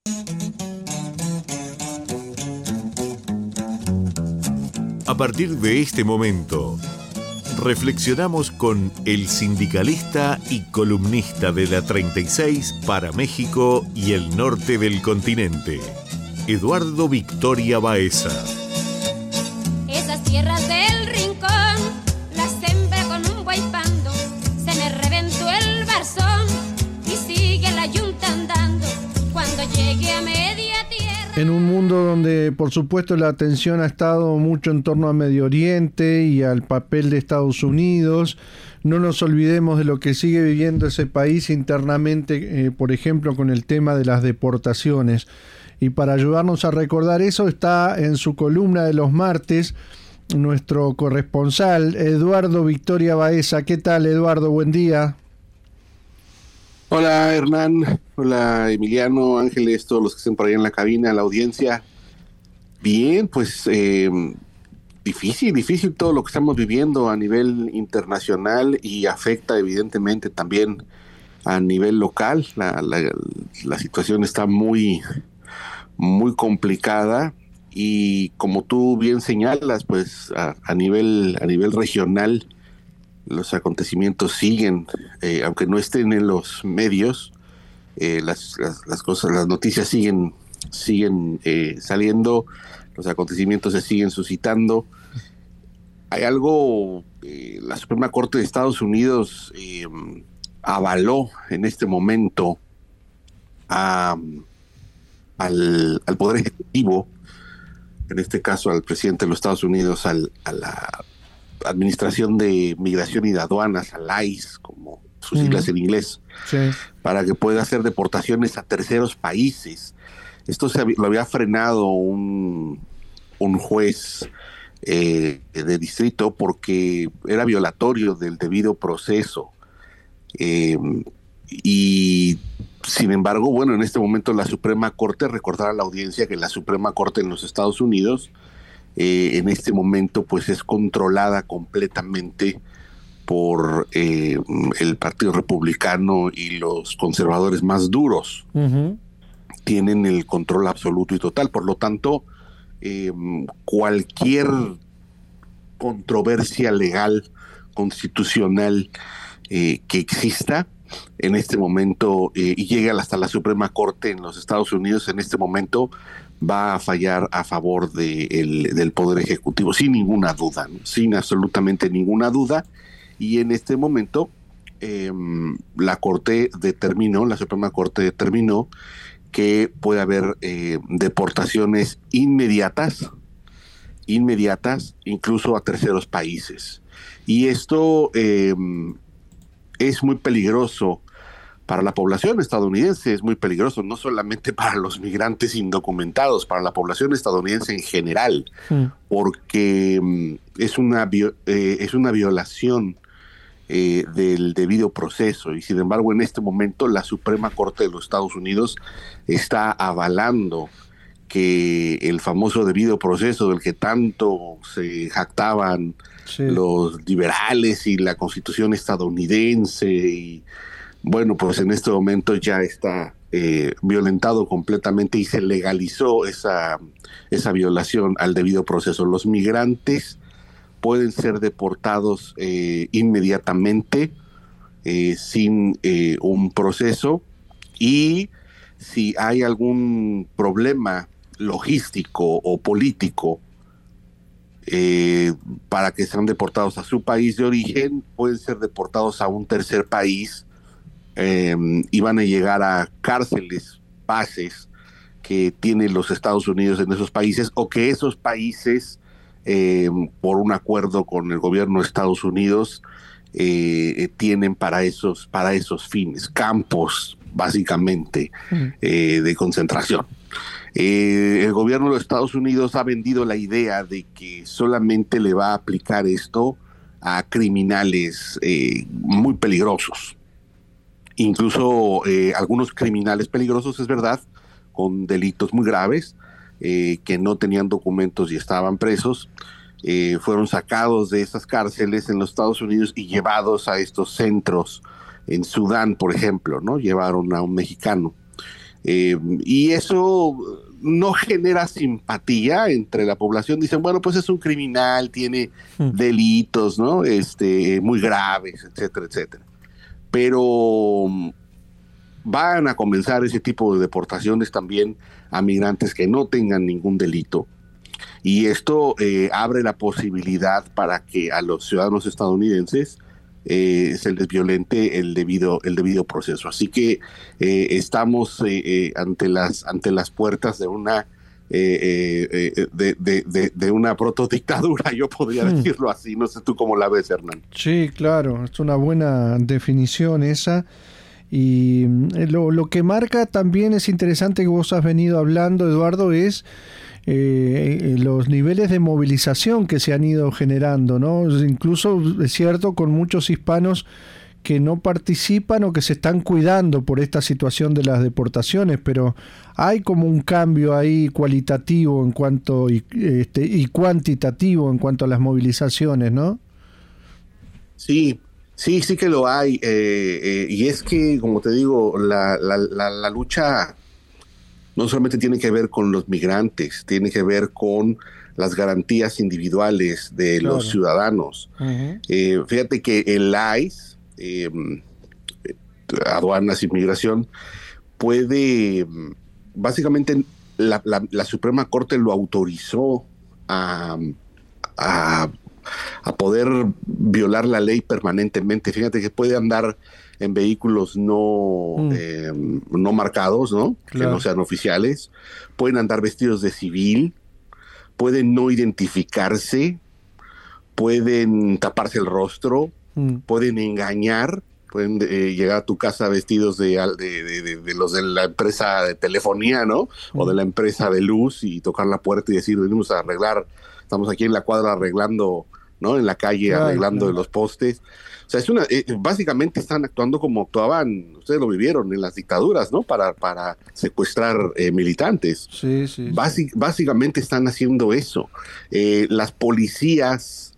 A partir de este momento, reflexionamos con el sindicalista y columnista de la 36 para México y el norte del continente, Eduardo Victoria Baeza. Esas tierras del rincón las sembré con un guaypando, se me reventó el barzón y sigue la yunta andando cuando llegue a media tierra. En un mundo donde, por supuesto, la atención ha estado mucho en torno a Medio Oriente y al papel de Estados Unidos, no nos olvidemos de lo que sigue viviendo ese país internamente, por ejemplo, con el tema de las deportaciones. Y para ayudarnos a recordar eso, está en su columna de los martes nuestro corresponsal, Eduardo Victoria Baeza. ¿Qué tal, Eduardo? Buen día. Hola, Hernán. Hola, Emiliano, Ángeles, todos los que estén por ahí en la cabina, la audiencia. Bien, pues difícil todo lo que estamos viviendo a nivel internacional y afecta evidentemente también a nivel local. La situación está muy complicada y como tú bien señalas, pues a nivel regional los acontecimientos siguen, aunque no estén en los medios, las noticias siguen saliendo, los acontecimientos se siguen suscitando. Hay algo, la Suprema Corte de Estados Unidos avaló en este momento al Poder Ejecutivo, en este caso al presidente de los Estados Unidos, a la Administración de Migración y de Aduanas, al ICE, como sus siglas en inglés, Sí. para que pueda hacer deportaciones a terceros países. Esto lo había frenado un juez de distrito porque era violatorio del debido proceso. Y sin embargo, bueno, en este momento la Suprema Corte, recordar a la audiencia que la Suprema Corte en los Estados Unidos en este momento pues es controlada completamente por el Partido Republicano y los conservadores más duros. Uh-huh. Tienen el control absoluto y total, por lo tanto cualquier controversia legal, constitucional que exista en este momento y llega hasta la Suprema Corte en los Estados Unidos, en este momento va a fallar a favor del Poder Ejecutivo, sin ninguna duda, ¿no? Sin absolutamente ninguna duda. Y en este momento la Suprema Corte determinó que puede haber deportaciones inmediatas, incluso a terceros países. Y esto es muy peligroso para la población estadounidense, es muy peligroso, no solamente para los migrantes indocumentados, para la población estadounidense en general, porque es una violación del debido proceso. Y sin embargo, en este momento la Suprema Corte de los Estados Unidos está avalando que el famoso debido proceso del que tanto se jactaban los liberales y la Constitución estadounidense, y bueno, pues en este momento ya está violentado completamente y se legalizó esa violación al debido proceso. Los migrantes pueden ser deportados inmediatamente sin un proceso, y si hay algún problema logístico o político para que sean deportados a su país de origen, pueden ser deportados a un tercer país y van a llegar a cárceles, bases que tienen los Estados Unidos en esos países, o que esos países por un acuerdo con el gobierno de Estados Unidos tienen para esos fines, campos básicamente de concentración. El gobierno de los Estados Unidos ha vendido la idea de que solamente le va a aplicar esto a criminales muy peligrosos, incluso algunos criminales peligrosos, es verdad, con delitos muy graves, que no tenían documentos y estaban presos, fueron sacados de esas cárceles en los Estados Unidos y llevados a estos centros. En Sudán, por ejemplo, ¿no? Llevaron a un mexicano Y eso no genera simpatía entre la población. Dicen, bueno, pues es un criminal, tiene delitos, ¿no? Muy graves, etcétera, etcétera. Pero van a comenzar ese tipo de deportaciones también a migrantes que no tengan ningún delito. Y esto abre la posibilidad para que a los ciudadanos estadounidenses se les violente el debido proceso. Así que estamos ante las puertas de una de una protodictadura, yo podría decirlo así. No sé tú cómo la ves, Hernán. Sí, claro, es una buena definición esa. Y lo que marca también es interesante que vos has venido hablando, Eduardo, es los niveles de movilización que se han ido generando, ¿no? Incluso es cierto con muchos hispanos que no participan o que se están cuidando por esta situación de las deportaciones, pero hay como un cambio ahí cualitativo en cuanto y cuantitativo en cuanto a las movilizaciones, ¿no? Sí que lo hay, y es que, como te digo, la lucha no solamente tiene que ver con los migrantes, tiene que ver con las garantías individuales de los ciudadanos. Uh-huh. Fíjate que el ICE, aduanas, inmigración, puede, básicamente la Suprema Corte lo autorizó a poder violar la ley permanentemente. Fíjate que puede andar en vehículos no marcados, ¿no? Claro. Que no sean oficiales. Pueden andar vestidos de civil, pueden no identificarse, pueden taparse el rostro, pueden engañar, pueden llegar a tu casa vestidos de los de la empresa de telefonía, ¿no? O de la empresa de luz, y tocar la puerta y decir, venimos a arreglar, estamos aquí en la cuadra arreglando, ¿no? En la calle, arreglando los postes. O sea, básicamente están actuando como actuaban, ustedes lo vivieron en las dictaduras, ¿no? Para secuestrar militantes. Sí. Básicamente están haciendo eso. Las policías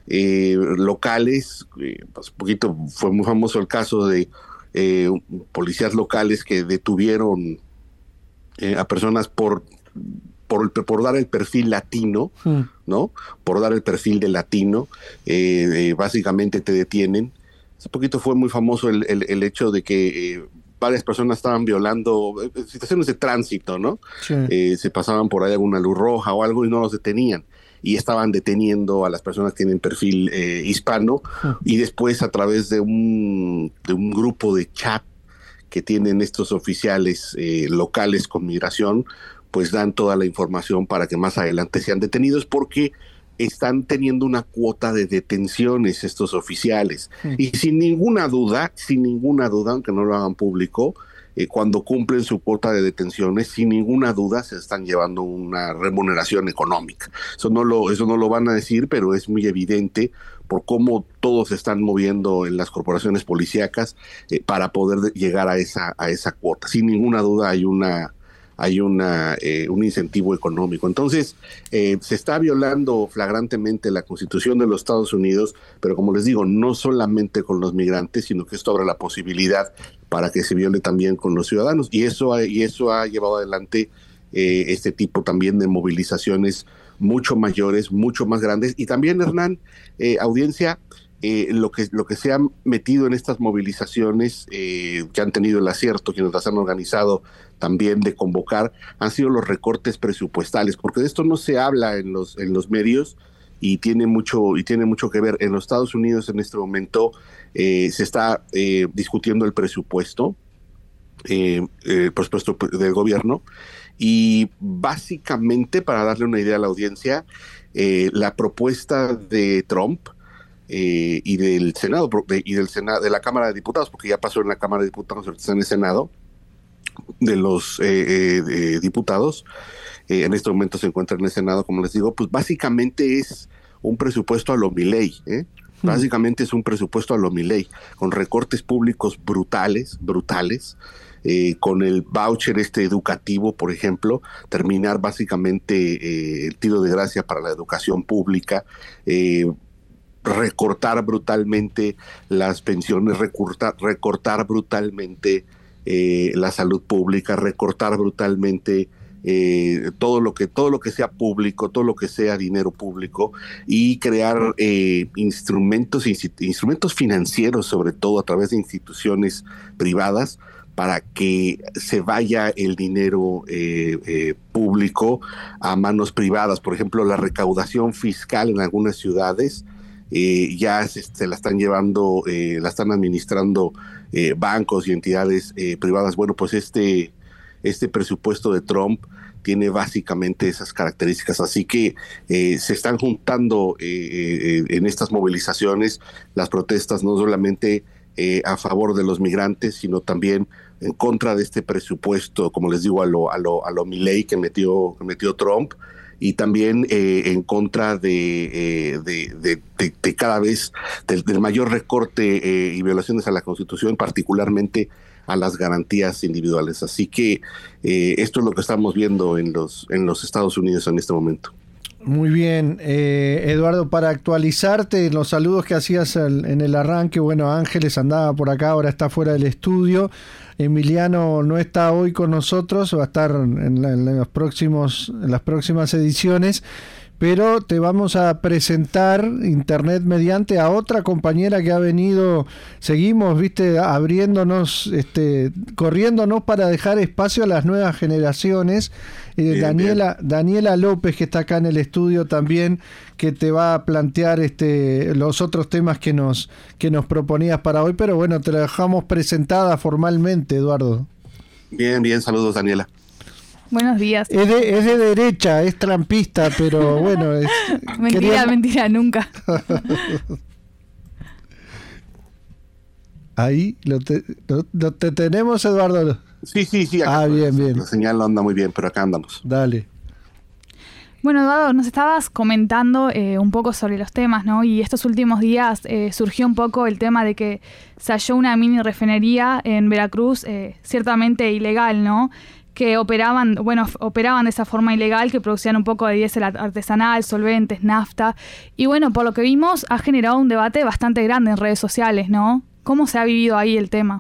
locales, pues un poquito fue muy famoso el caso de policías locales que detuvieron a personas por dar el perfil latino, ¿no? Por dar el perfil de latino, básicamente te detienen. Hace poquito fue muy famoso el hecho de que varias personas estaban violando situaciones de tránsito, ¿no? Sí. Se pasaban por ahí alguna luz roja o algo y no los detenían. Y estaban deteniendo a las personas que tienen perfil hispano, y después a través de un grupo de chat que tienen estos oficiales locales con migración, pues dan toda la información para que más adelante sean detenidos, porque están teniendo una cuota de detenciones estos oficiales. Y sin ninguna duda, aunque no lo hagan público, cuando cumplen su cuota de detenciones, sin ninguna duda se están llevando una remuneración económica. Eso no lo van a decir, pero es muy evidente por cómo todos se están moviendo en las corporaciones policíacas para poder llegar a esa cuota. Sin ninguna duda hay un incentivo económico. Entonces, se está violando flagrantemente la Constitución de los Estados Unidos, pero como les digo, no solamente con los migrantes, sino que esto abre la posibilidad para que se viole también con los ciudadanos. Y eso ha llevado adelante este tipo también de movilizaciones mucho mayores, mucho más grandes. Y también, Hernán, audiencia, lo que se ha metido en estas movilizaciones que han tenido el acierto, quienes las han organizado también, de convocar, han sido los recortes presupuestales, porque de esto no se habla en los medios, y tiene mucho que ver. En los Estados Unidos en este momento se está discutiendo el presupuesto del gobierno, y básicamente, para darle una idea a la audiencia, la propuesta de Trump y del Senado, de la Cámara de Diputados, porque ya pasó en la Cámara de Diputados, está en el Senado, de los diputados, en este momento se encuentra en el Senado, como les digo, pues básicamente es un presupuesto a lo Milei, básicamente es un presupuesto a lo Milei, con recortes públicos brutales, con el voucher educativo, por ejemplo, terminar básicamente el tiro de gracia para la educación pública, recortar brutalmente las pensiones, recortar brutalmente la salud pública, recortar brutalmente todo lo que sea público, todo lo que sea dinero público, y crear instrumentos financieros, sobre todo a través de instituciones privadas, para que se vaya el dinero público a manos privadas. Por ejemplo, la recaudación fiscal en algunas ciudades ya se la están llevando, la están administrando bancos y entidades privadas. Bueno, pues este presupuesto de Trump tiene básicamente esas características, así que se están juntando en estas movilizaciones las protestas, no solamente a favor de los migrantes, sino también en contra de este presupuesto, como les digo, a lo Milei que metió Trump, y también en contra de cada vez del mayor recorte y violaciones a la Constitución, particularmente a las garantías individuales. Así que esto es lo que estamos viendo en los Estados Unidos en este momento. Muy bien, Eduardo, para actualizarte, los saludos que hacías en el arranque, bueno, Ángeles andaba por acá, ahora está fuera del estudio. Emiliano no está hoy con nosotros, va a estar en las próximas ediciones, pero te vamos a presentar internet mediante a otra compañera que ha venido, seguimos, abriéndonos, corriéndonos para dejar espacio a las nuevas generaciones. Daniela López, que está acá en el estudio también, que te va a plantear los otros temas que nos proponías para hoy, pero bueno, te la dejamos presentada formalmente, Eduardo. Bien, saludos, Daniela. Buenos días. Es de derecha, es trampista, pero bueno. Mentira, nunca. Ahí lo tenemos, Eduardo. Sí. Acá bien. La señal no anda muy bien, pero acá andamos. Dale. Bueno, Eduardo, nos estabas comentando un poco sobre los temas, ¿no? Y estos últimos días surgió un poco el tema de que se halló una mini refinería en Veracruz, ciertamente ilegal, ¿no? Que operaban de esa forma ilegal, que producían un poco de diésel artesanal, solventes, nafta. Y bueno, por lo que vimos, ha generado un debate bastante grande en redes sociales, ¿no? ¿Cómo se ha vivido ahí el tema?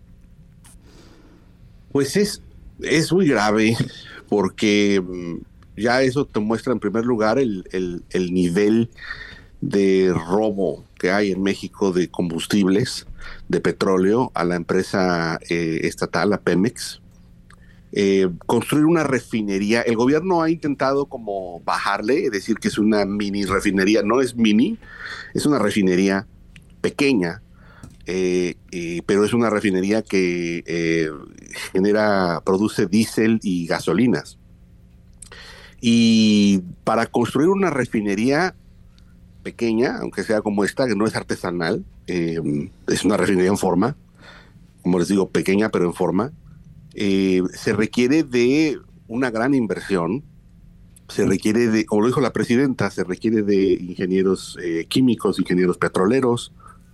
Pues es muy grave, porque ya eso te muestra en primer lugar el nivel de robo que hay en México de combustibles, de petróleo, a la empresa estatal, a Pemex. Construir una refinería, el gobierno ha intentado como bajarle, decir que es una mini refinería, no es mini, es una refinería pequeña, pero es una refinería que produce diésel y gasolinas. Y para construir una refinería pequeña, aunque sea como esta, que no es artesanal, es una refinería en forma, como les digo, pequeña pero en forma, se requiere de una gran inversión, se requiere de, como lo dijo la presidenta, se requiere de ingenieros químicos, ingenieros petroleros.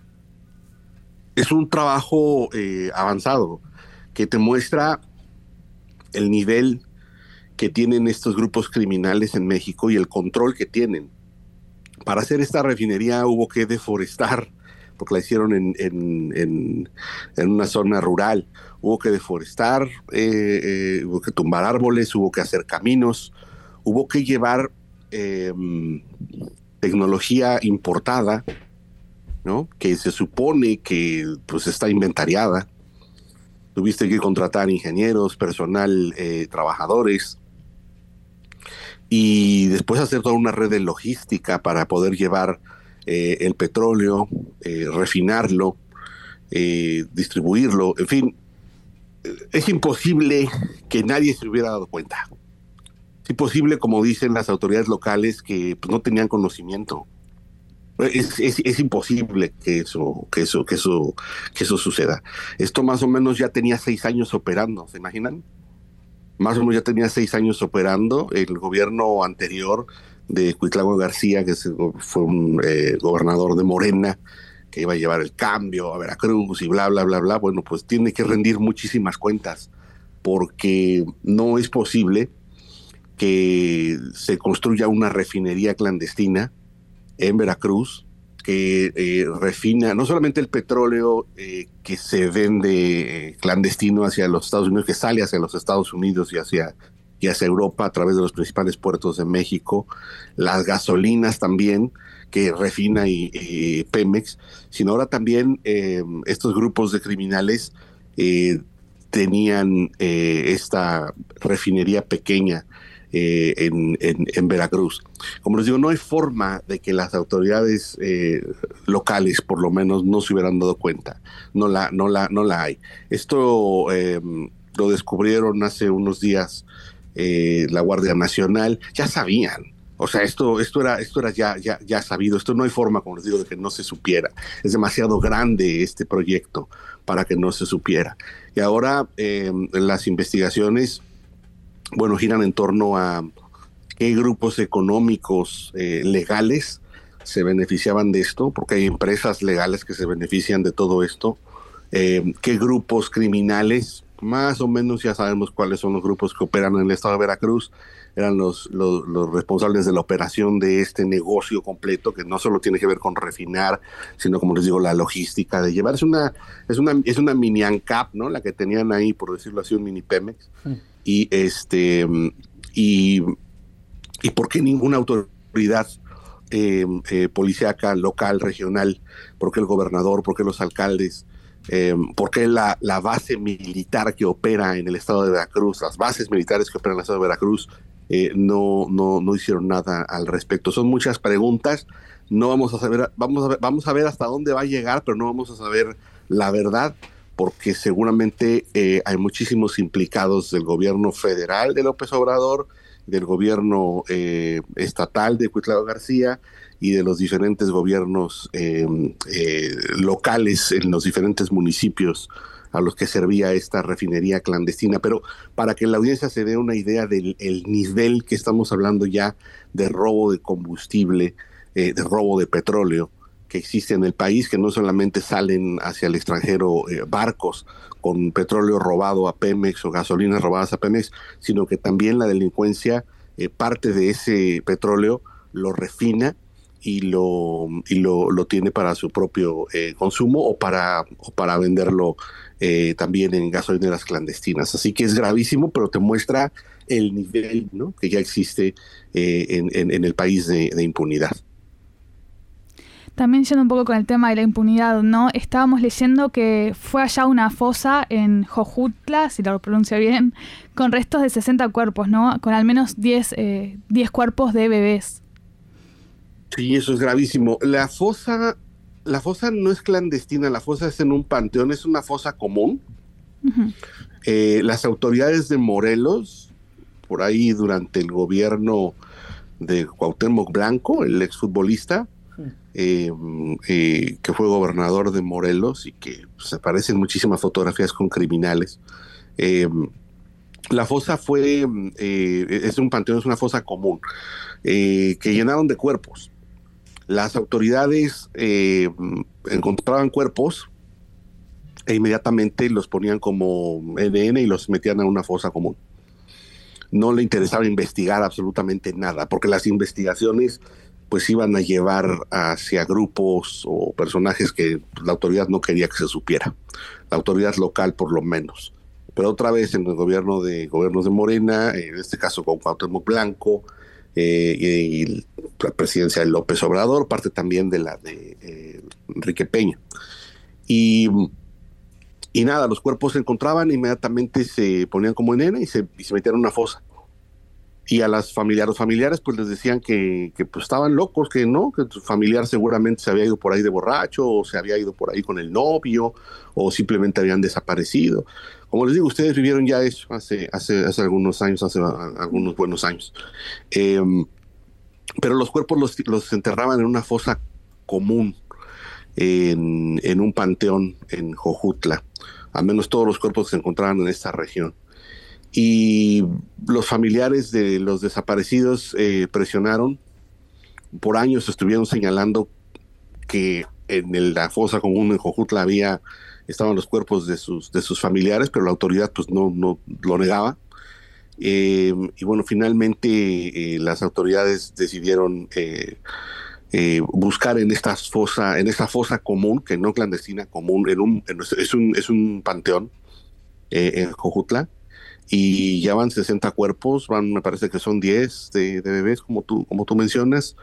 Es un trabajo avanzado que te muestra el nivel que tienen estos grupos criminales en México y el control que tienen. Para hacer esta refinería hubo que deforestar, porque la hicieron en una zona rural. Hubo que deforestar, hubo que tumbar árboles, hubo que hacer caminos, hubo que llevar tecnología importada, ¿no? Que se supone que pues está inventariada. Tuviste que contratar ingenieros, personal, trabajadores, y después hacer toda una red de logística para poder llevar el petróleo, refinarlo, distribuirlo, en fin. Es imposible que nadie se hubiera dado cuenta. Es imposible, como dicen las autoridades locales, que pues, no tenían conocimiento. Es imposible que eso suceda. Esto más o menos ya tenía 6 años operando, ¿se imaginan? Más o menos ya tenía 6 años operando. El gobierno anterior de Cuitlagua García, que fue un gobernador de Morena, que iba a llevar el cambio a Veracruz y bla, bla, bla, bla, bueno, pues tiene que rendir muchísimas cuentas, porque no es posible que se construya una refinería clandestina en Veracruz que refina no solamente el petróleo que se vende clandestino hacia los Estados Unidos, que sale hacia los Estados Unidos y hacia Europa a través de los principales puertos de México, las gasolinas también que refina y Pemex, sino ahora también estos grupos de criminales tenían esta refinería pequeña en Veracruz. Como les digo, no hay forma de que las autoridades locales, por lo menos, no se hubieran dado cuenta. No la hay. Esto lo descubrieron hace unos días la Guardia Nacional. Ya sabían. O sea, esto era ya sabido. Esto no hay forma, como les digo, de que no se supiera. Es demasiado grande este proyecto para que no se supiera. Y ahora las investigaciones, bueno, giran en torno a qué grupos económicos legales se beneficiaban de esto, porque hay empresas legales que se benefician de todo esto. Qué grupos criminales, más o menos ya sabemos cuáles son los grupos que operan en el estado de Veracruz, eran los responsables de la operación de este negocio completo, que no solo tiene que ver con refinar, sino, como les digo, la logística de llevar. Es una mini ANCAP, ¿no? La que tenían ahí, por decirlo así, un mini Pemex. Y por qué ninguna autoridad policíaca local, regional, por qué el gobernador, por qué los alcaldes, por qué la base militar que opera en el estado de Veracruz, las bases militares que operan en el estado de Veracruz, no hicieron nada al respecto. Son muchas preguntas. No vamos a saber, vamos a ver hasta dónde va a llegar, pero no vamos a saber la verdad, porque seguramente hay muchísimos implicados del gobierno federal de López Obrador, del gobierno estatal de Cuitlao García y de los diferentes gobiernos locales en los diferentes municipios a los que servía esta refinería clandestina. Pero para que la audiencia se dé una idea del nivel que estamos hablando ya de robo de combustible, de robo de petróleo que existe en el país, que no solamente salen hacia el extranjero barcos con petróleo robado a Pemex o gasolinas robadas a Pemex, sino que también la delincuencia parte de ese petróleo lo refina y lo tiene para su propio consumo o para venderlo también en gasolineras clandestinas. Así que es gravísimo, pero te muestra el nivel, ¿no?, que ya existe en el país de impunidad. También yendo un poco con el tema de la impunidad, ¿no? Estábamos leyendo que fue allá una fosa en Jojutla, si lo pronuncio bien, con restos de 60 cuerpos, ¿no? Con al menos 10 cuerpos de bebés. Sí, eso es gravísimo. La fosa no es clandestina, la fosa es en un panteón, es una fosa común. Uh-huh. Las autoridades de Morelos, por ahí durante el gobierno de Cuauhtémoc Blanco, el exfutbolista, que fue gobernador de Morelos y que pues, aparecen muchísimas fotografías con criminales. La fosa es un panteón, es una fosa común, que llenaron de cuerpos. Las autoridades encontraban cuerpos e inmediatamente los ponían como NN y los metían a una fosa común. No le interesaba investigar absolutamente nada, porque las investigaciones pues iban a llevar hacia grupos o personajes que la autoridad no quería que se supiera, la autoridad local por lo menos. Pero otra vez en el gobiernos de Morena, en este caso con Cuauhtémoc Blanco, y la presidencia de López Obrador, parte también de la de Enrique Peña. Y nada, los cuerpos se encontraban, inmediatamente se ponían como en y se metían en una fosa. Y a los familiares pues les decían que pues estaban locos, que no, que su familiar seguramente se había ido por ahí de borracho, o se había ido por ahí con el novio, o simplemente habían desaparecido. Como les digo, ustedes vivieron ya eso hace algunos años, hace algunos buenos años. Pero los cuerpos los enterraban en una fosa común, en un panteón en Jojutla. Al menos todos los cuerpos se encontraban en esta región. Y los familiares de los desaparecidos presionaron. Por años estuvieron señalando que en la fosa común en Jojutla estaban los cuerpos de sus familiares, pero la autoridad pues no lo negaba. Y bueno, finalmente las autoridades decidieron buscar en esta fosa común, que no clandestina, común, es un panteón en Jojutla, y ya van 60 cuerpos, me parece que son 10 de bebés, como tú mencionas,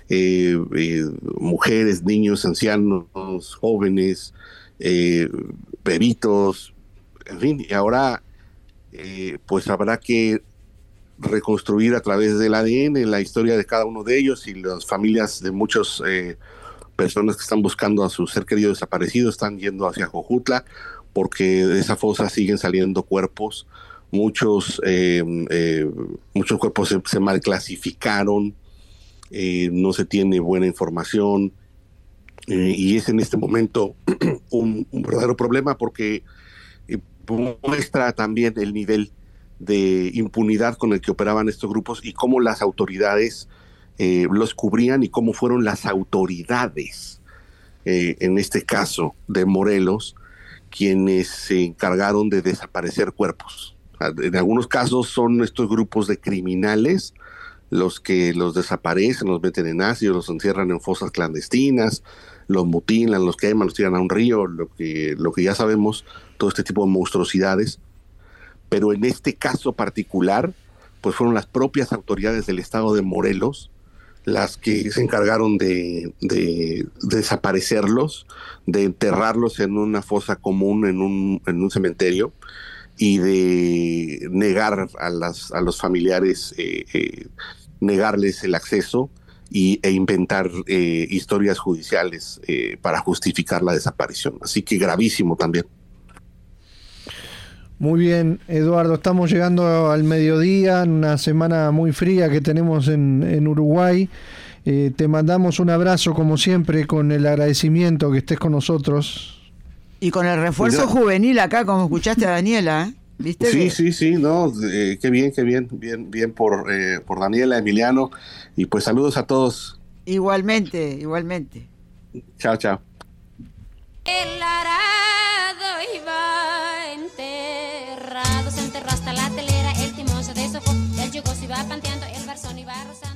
mujeres, niños, ancianos, jóvenes, bebitos, en fin, y ahora pues habrá que reconstruir a través del ADN la historia de cada uno de ellos, y las familias de muchas personas que están buscando a su ser querido desaparecido están yendo hacia Jojutla, porque de esa fosa siguen saliendo cuerpos. Muchos cuerpos se mal clasificaron, no se tiene buena información, y es en este momento un verdadero problema, porque muestra también el nivel de impunidad con el que operaban estos grupos y cómo las autoridades los cubrían, y cómo fueron las autoridades, en este caso de Morelos, quienes se encargaron de desaparecer cuerpos. En algunos casos son estos grupos de criminales los que los desaparecen, los meten en ácido, los encierran en fosas clandestinas, los mutilan, los queman, los tiran a un río, lo que ya sabemos, todo este tipo de monstruosidades. Pero en este caso particular, pues fueron las propias autoridades del estado de Morelos las que se encargaron de desaparecerlos, de enterrarlos en una fosa común, en un cementerio, y de negar a los familiares, negarles el acceso e inventar historias judiciales para justificar la desaparición. Así que gravísimo también. Muy bien, Eduardo, estamos llegando al mediodía, una semana muy fría que tenemos en Uruguay. Te mandamos un abrazo como siempre, con el agradecimiento que estés con nosotros. Y con el refuerzo juvenil acá, como escuchaste a Daniela, ¿eh? ¿Viste? Sí, no, qué bien por Daniela, Emiliano, y pues saludos a todos. Igualmente. Chao. El arado iba enterrado, se enterró hasta la telera, el timón se deshojó, el yugo se iba panteando, el garzón iba rozando.